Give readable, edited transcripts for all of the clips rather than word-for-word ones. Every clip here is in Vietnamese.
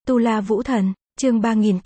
Tu La Vũ Thần, chương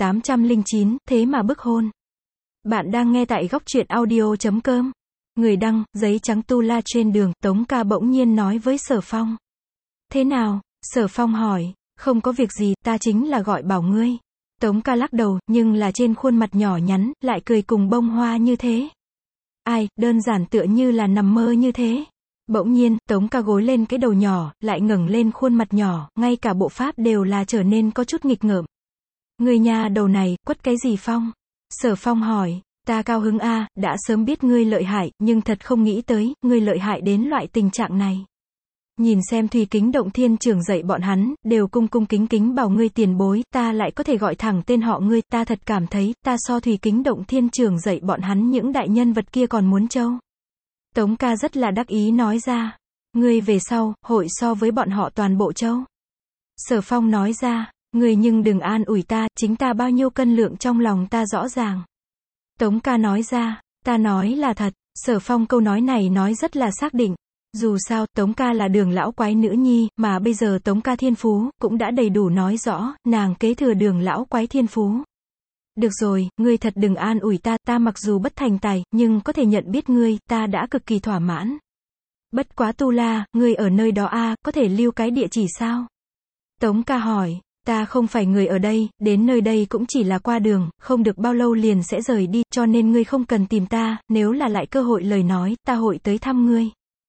3809, thế mà bức hôn. Bạn đang nghe tại góc truyện audio.com. Người đăng, giấy trắng tu la trên đường, Tống Ca bỗng nhiên nói với Sở Phong. Thế nào? Sở Phong hỏi. Không có việc gì, ta chính là gọi bảo ngươi. Tống Ca lắc đầu, nhưng là trên khuôn mặt nhỏ nhắn, lại cười cùng bông hoa như thế. Ai, đơn giản tựa như là nằm mơ như thế. Bỗng nhiên, Tống Ca gối lên cái đầu nhỏ, lại ngẩng lên khuôn mặt nhỏ, ngay cả bộ pháp đều là trở nên có chút nghịch ngợm. Ngươi nha đầu này, quất cái gì Phong? Sở Phong hỏi. Ta cao hứng a, đã sớm biết ngươi lợi hại, nhưng thật không nghĩ tới, ngươi lợi hại đến loại tình trạng này. Nhìn xem Thùy Kính Động Thiên Trưởng dạy bọn hắn, đều cung cung kính kính bảo ngươi tiền bối, ta lại có thể gọi thẳng tên họ ngươi, ta thật cảm thấy, ta so Thùy Kính Động Thiên Trưởng dạy bọn hắn những đại nhân vật kia còn muốn trâu. Tống Ca rất là đắc ý nói ra. Ngươi về sau, hội so với bọn họ toàn bộ châu. Sở Phong nói ra. Ngươi nhưng đừng an ủi ta, chính ta bao nhiêu cân lượng trong lòng ta rõ ràng. Tống Ca nói ra. Ta nói là thật. Sở Phong câu nói này nói rất là xác định. Dù sao, Tống Ca là Đường lão quái nữ nhi, mà bây giờ Tống Ca thiên phú, cũng đã đầy đủ nói rõ, nàng kế thừa Đường lão quái thiên phú. Được rồi, ngươi thật đừng an ủi ta, ta mặc dù bất thành tài, nhưng có thể nhận biết ngươi, ta đã cực kỳ thỏa mãn. Bất quá Tu La, ngươi ở nơi đó a, có thể lưu cái địa chỉ sao? Tống Ca hỏi, ta không phải người ở đây, đến nơi đây cũng chỉ là qua đường, không được bao lâu liền sẽ rời đi, cho nên ngươi không cần tìm ta, nếu là lại cơ hội lời nói, ta hội tới thăm ngươi.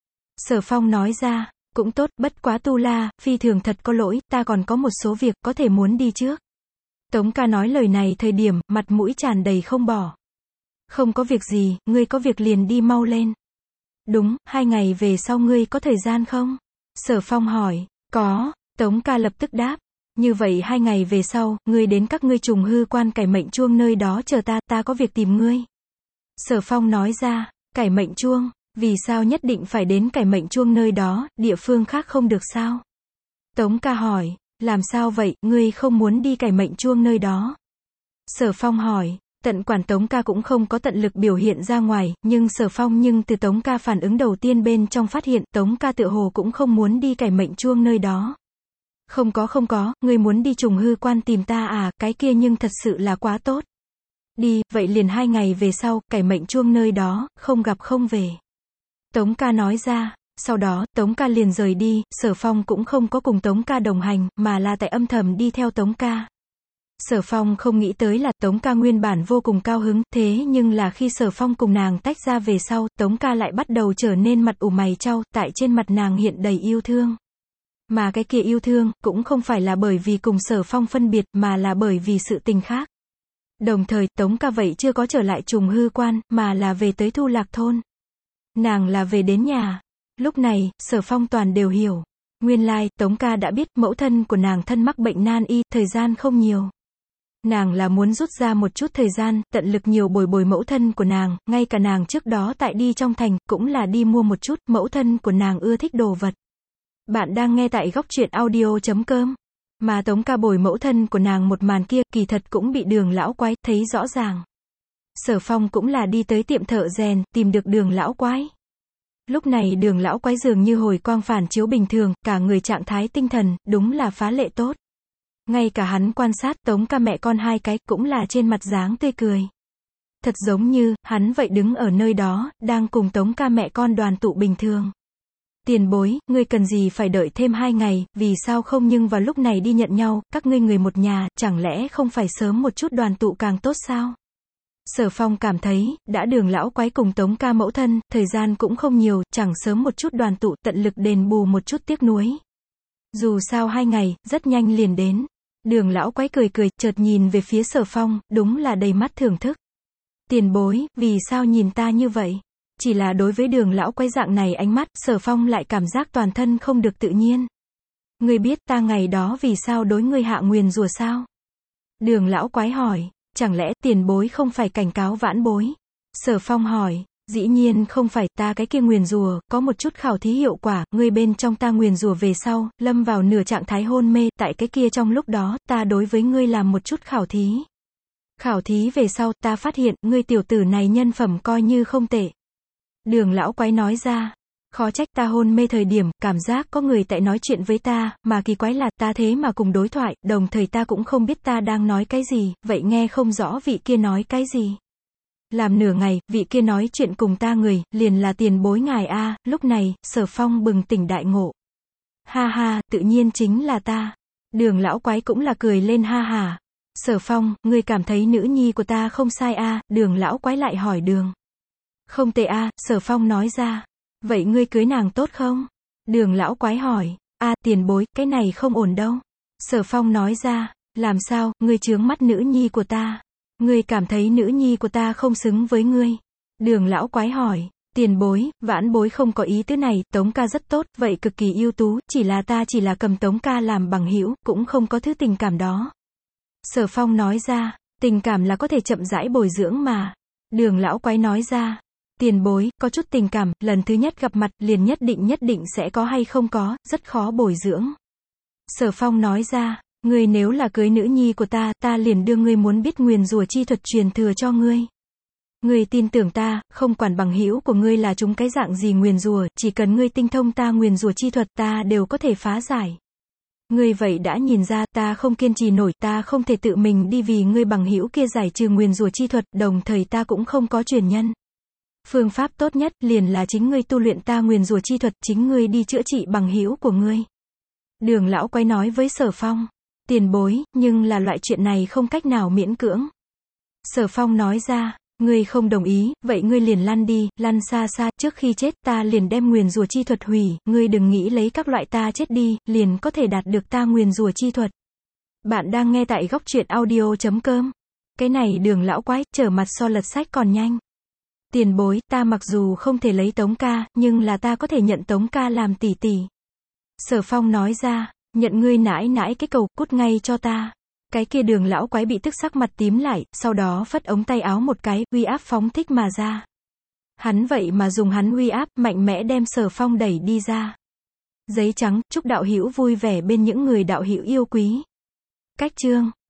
Sở Phong nói ra, cũng tốt, bất quá Tu La, phi thường thật có lỗi, ta còn có một số việc, có thể muốn đi trước. Tống Ca nói lời này thời điểm, mặt mũi tràn đầy không bỏ. Không có việc gì, ngươi có việc liền đi mau lên. Đúng, 2 ngày về sau ngươi có thời gian không? Sở Phong hỏi, có, Tống Ca lập tức đáp. Như vậy 2 ngày về sau, ngươi đến các ngươi trùng hư quan cải mệnh chuông nơi đó chờ ta, ta có việc tìm ngươi. Sở Phong nói ra, cải mệnh chuông, vì sao nhất định phải đến cải mệnh chuông nơi đó, địa phương khác không được sao? Tống Ca hỏi. Làm sao vậy, ngươi không muốn đi cải mệnh chuông nơi đó? Sở Phong hỏi, tận quản Tống Ca cũng không có tận lực biểu hiện ra ngoài, nhưng Sở Phong từ Tống Ca phản ứng đầu tiên bên trong phát hiện, Tống Ca tựa hồ cũng không muốn đi cải mệnh chuông nơi đó. Không có, ngươi muốn đi trùng hư quan tìm ta à, cái kia nhưng thật sự là quá tốt. Đi, vậy liền 2 ngày về sau, cải mệnh chuông nơi đó, không gặp không về. Tống Ca nói ra. Sau đó, Tống Ca liền rời đi, Sở Phong cũng không có cùng Tống Ca đồng hành, mà là tại âm thầm đi theo Tống Ca. Sở Phong không nghĩ tới là Tống Ca nguyên bản vô cùng cao hứng, thế nhưng là khi Sở Phong cùng nàng tách ra về sau, Tống Ca lại bắt đầu trở nên mặt ủ mày chau, tại trên mặt nàng hiện đầy yêu thương. Mà cái kia yêu thương, cũng không phải là bởi vì cùng Sở Phong phân biệt, mà là bởi vì sự tình khác. Đồng thời, Tống Ca vậy chưa có trở lại trùng hư quan, mà là về tới Thu Lạc thôn. Nàng là về đến nhà. Lúc này, Sở Phong toàn đều hiểu. Nguyên lai, Tống Ca đã biết mẫu thân của nàng thân mắc bệnh nan y, thời gian không nhiều. Nàng là muốn rút ra một chút thời gian, tận lực nhiều bồi mẫu thân của nàng, ngay cả nàng trước đó tại đi trong thành, cũng là đi mua một chút, mẫu thân của nàng ưa thích đồ vật. Bạn đang nghe tại góc truyện audio.com. Mà Tống Ca bồi mẫu thân của nàng một màn kia, kỳ thật cũng bị Đường lão quái thấy rõ ràng. Sở Phong cũng là đi tới tiệm thợ rèn, tìm được Đường lão quái. Lúc này Đường lão quái dường như hồi quang phản chiếu bình thường, cả người trạng thái tinh thần, đúng là phá lệ tốt. Ngay cả hắn quan sát Tống Ca mẹ con hai cái, cũng là trên mặt dáng tươi cười. Thật giống như, hắn vậy đứng ở nơi đó, đang cùng Tống Ca mẹ con đoàn tụ bình thường. Tiền bối, ngươi cần gì phải đợi thêm 2 ngày, vì sao không nhưng vào lúc này đi nhận nhau, các ngươi người một nhà, chẳng lẽ không phải sớm một chút đoàn tụ càng tốt sao? Sở Phong cảm thấy, đã Đường lão quái cùng Tống Ca mẫu thân, thời gian cũng không nhiều, chẳng sớm một chút đoàn tụ, tận lực đền bù một chút tiếc nuối. Dù sao 2 ngày, rất nhanh liền đến. Đường lão quái cười, chợt nhìn về phía Sở Phong, đúng là đầy mắt thưởng thức. Tiền bối, vì sao nhìn ta như vậy? Chỉ là đối với Đường lão quái dạng này ánh mắt, Sở Phong lại cảm giác toàn thân không được tự nhiên. Ngươi biết ta ngày đó vì sao đối ngươi hạ nguyền rủa sao? Đường lão quái hỏi. Chẳng lẽ tiền bối không phải cảnh cáo vãn bối? Sở Phong hỏi, dĩ nhiên không phải, ta cái kia nguyền rủa, có một chút khảo thí hiệu quả, ngươi bên trong ta nguyền rủa về sau, lâm vào nửa trạng thái hôn mê, tại cái kia trong lúc đó, ta đối với ngươi làm một chút khảo thí. Khảo thí về sau, ta phát hiện, ngươi tiểu tử này nhân phẩm coi như không tệ. Đường lão quái nói ra, Khó trách ta hôn mê thời điểm, cảm giác có người tại nói chuyện với ta, mà kỳ quái là, ta thế mà cùng đối thoại, đồng thời ta cũng không biết ta đang nói cái gì, vậy nghe không rõ vị kia nói cái gì. Làm nửa ngày, vị kia nói chuyện cùng ta người, liền là tiền bối ngài a. Lúc này, Sở Phong bừng tỉnh đại ngộ. Ha ha, tự nhiên chính là ta. Đường lão quái cũng là cười lên ha ha. Sở Phong, ngươi cảm thấy nữ nhi của ta không sai a? Đường lão quái lại hỏi đường. Không tệ a, Sở Phong nói ra. Vậy ngươi cưới nàng tốt không? Đường lão quái hỏi. Tiền bối, cái này không ổn đâu. Sở Phong nói ra. Làm sao, ngươi chướng mắt nữ nhi của ta? Ngươi cảm thấy nữ nhi của ta không xứng với ngươi? Đường lão quái hỏi. Tiền bối, vãn bối không có ý tứ này, Tống ca rất tốt, vậy cực kỳ ưu tú, ta chỉ là cầm Tống ca làm bằng hữu, cũng không có thứ tình cảm đó. Sở Phong nói ra. Tình cảm là có thể chậm rãi bồi dưỡng mà. Đường lão quái nói ra. Tiền bối, có chút tình cảm, lần thứ nhất gặp mặt, liền nhất định sẽ có hay không có, rất khó bồi dưỡng. Sở Phong nói ra. Ngươi nếu là cưới nữ nhi của ta, ta liền đưa ngươi muốn biết nguyền rủa chi thuật truyền thừa cho ngươi. Ngươi tin tưởng ta, không quản bằng hữu của ngươi là chúng cái dạng gì nguyền rủa, chỉ cần ngươi tinh thông ta nguyền rủa chi thuật, ta đều có thể phá giải. Ngươi vậy đã nhìn ra, ta không kiên trì nổi, ta không thể tự mình đi vì ngươi bằng hữu kia giải trừ nguyền rủa chi thuật, đồng thời ta cũng không có truyền nhân. Phương pháp tốt nhất, liền là chính ngươi tu luyện ta nguyền rủa chi thuật, chính ngươi đi chữa trị bằng hữu của ngươi. Đường lão quái nói với Sở Phong. Tiền bối, nhưng là loại chuyện này không cách nào miễn cưỡng. Sở Phong nói ra. Ngươi không đồng ý, vậy ngươi liền lăn đi, lăn xa xa, trước khi chết ta liền đem nguyền rủa chi thuật hủy, ngươi đừng nghĩ lấy các loại ta chết đi, liền có thể đạt được ta nguyền rủa chi thuật. Bạn đang nghe tại góc truyện audio.com. Cái này đường lão quái, trở mặt so lật sách còn nhanh. Tiền bối, ta mặc dù không thể lấy Tống ca, nhưng là ta có thể nhận Tống ca làm tỷ tỷ. Sở Phong nói ra. Nhận ngươi nãi nãi cái cầu, cút ngay cho ta. Cái kia đường lão quái bị tức sắc mặt tím lại, sau đó phất ống tay áo một cái, uy áp phóng thích mà ra. Hắn vậy mà dùng hắn uy áp, mạnh mẽ đem Sở Phong đẩy đi ra. Giấy trắng, chúc đạo hữu vui vẻ bên những người đạo hữu yêu quý. Cách chương.